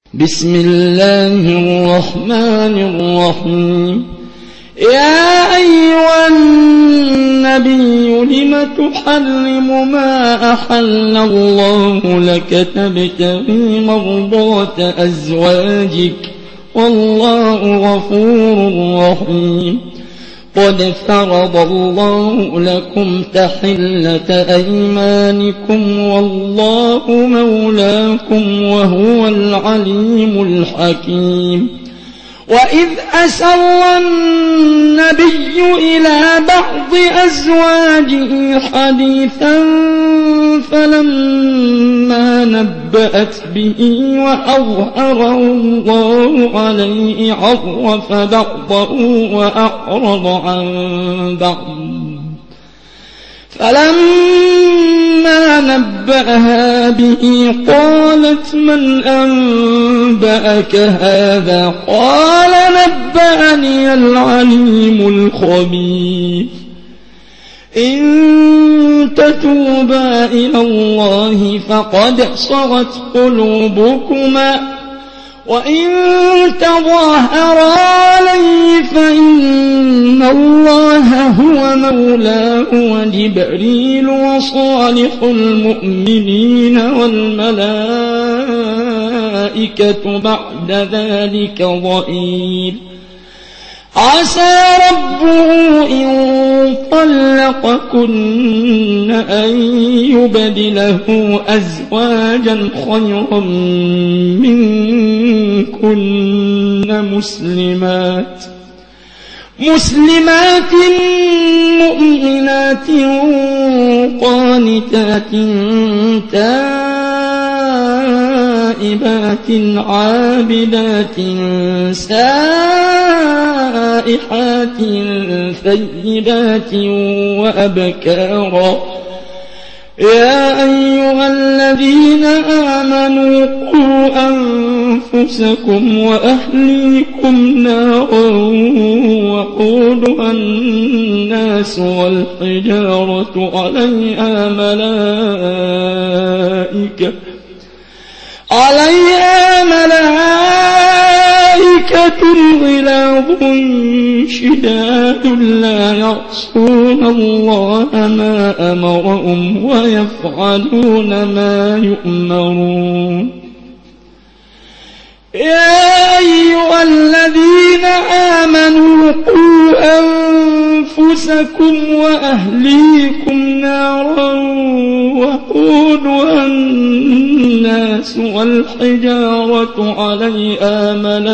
بسم الله الرحمن الرحيم. يا أيها النبي لم تحرم ما أحل الله لك تبتغي مرضات أزواجك والله غفور رحيم. قد فرض الله لكم تحلة أيمانكم والله مولاكم وهو العليم الحكيم. وإذ أسر النبي إلى بعض أزواجه حديثا فلما نبأت به وأظهره الله عليه عرف بعضه وأعرض عن بعض. فلما نبأها به قالت من أنبأك هذا؟ قال نبأني العليم الخبير. إن تتوبا إلى الله فقد صغت قلوبكما وإن تظاهرا عليه فإن الله هو مولاه وجبريل وصالح المؤمنين والملائكة بعد ذلك ظهير. عسى ربه إن طلقكن أن يبدله أزواجا خيرا منكن مسلمات مؤمنات قانتات تائبات عابدات سائحات ثيبات وأبكارا. يا أيها الذين آمنوا قوا أنفسكم وأهليكم نارا وقودها الناس والحجارة عليها ملائكة غلاظ شداد لا يعصون الله ما أمرهم ويفعلون ما يؤمرون. يا أيها الذين آمنوا قوا أنفسكم وأهليكم نارا وقودها الناس والحجارة عليها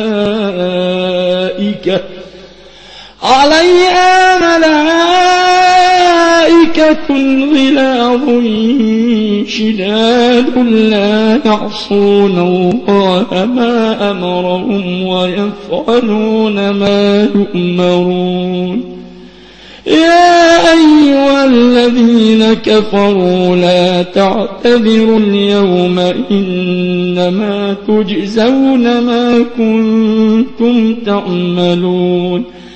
ملائكة غلاظ شداد لا يعصون الله ما أمرهم ويفعلون ما يؤمرون. يا أيها الذين كفروا لا تعتذروا اليوم إنما تجزون ما كنتم تعملون.